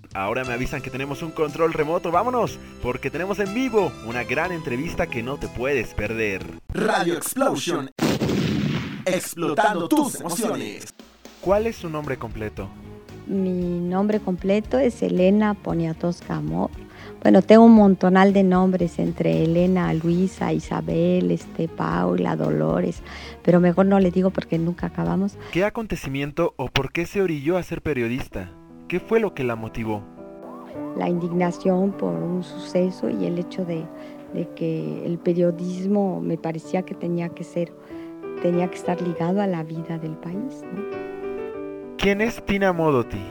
Ahora me avisan que tenemos un control remoto, vámonos, porque tenemos en vivo una gran entrevista que no te puedes perder. Radio Explosion, explotando tus emociones. ¿Cuál es su nombre completo? Mi nombre completo es Elena Poniatowska Amor. Bueno, tengo un montonal de nombres entre Elena, Luisa, Isabel, Paula, Dolores, pero mejor no le digo porque nunca acabamos. ¿Qué acontecimiento o por qué se orilló a ser periodista? ¿Qué fue lo que la motivó? La indignación por un suceso y el hecho de que el periodismo me parecía que tenía que estar ligado a la vida del país, ¿no? ¿Quién es Tina Modotti?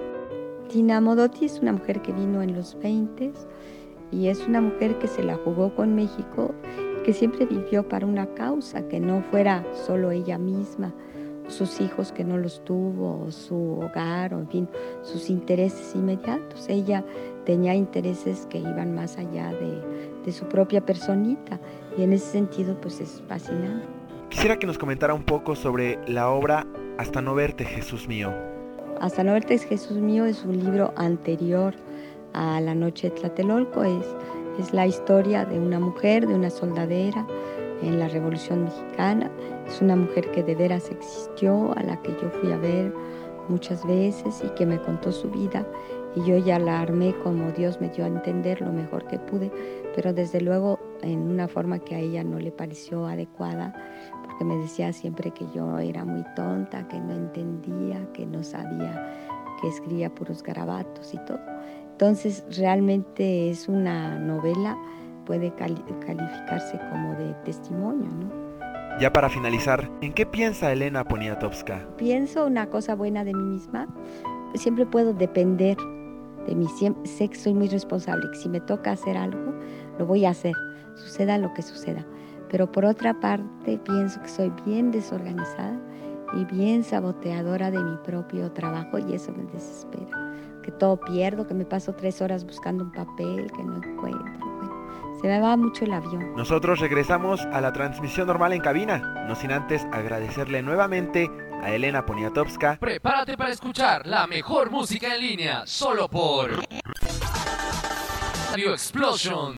Tina Modotti es una mujer que vino en los 20 y es una mujer que se la jugó con México, que siempre vivió para una causa, que no fuera solo ella misma, sus hijos que no los tuvo, o su hogar, o en fin, sus intereses inmediatos. Ella tenía intereses que iban más allá de su propia personita y en ese sentido pues es fascinante. Quisiera que nos comentara un poco sobre la obra Hasta no verte, Jesús mío. Hasta no verte, Jesús mío es un libro anterior a La noche de Tlatelolco. Es la historia de una mujer, de una soldadera en la Revolución Mexicana. Es una mujer que de veras existió, a la que yo fui a ver muchas veces y que me contó su vida. Y yo ya la armé como Dios me dio a entender lo mejor que pude, pero desde luego en una forma que a ella no le pareció adecuada, porque me decía siempre que yo era muy tonta, que no entendía, que no sabía, que escribía puros garabatos y todo. Entonces realmente es una novela, puede calificarse como de testimonio, ¿no? Ya para finalizar, ¿en qué piensa Elena Poniatowska? Pienso una cosa buena de mí misma, siempre puedo depender de mí, sé que soy muy responsable, que si me toca hacer algo, lo voy a hacer, suceda lo que suceda. Pero por otra parte pienso que soy bien desorganizada y bien saboteadora de mi propio trabajo y eso me desespera. Que todo pierdo, que me paso 3 horas buscando un papel que no encuentro. Bueno, se me va mucho el avión. Nosotros regresamos a la transmisión normal en cabina, no sin antes agradecerle nuevamente a Elena Poniatowska. Prepárate para escuchar la mejor música en línea, solo por Radio Explosion.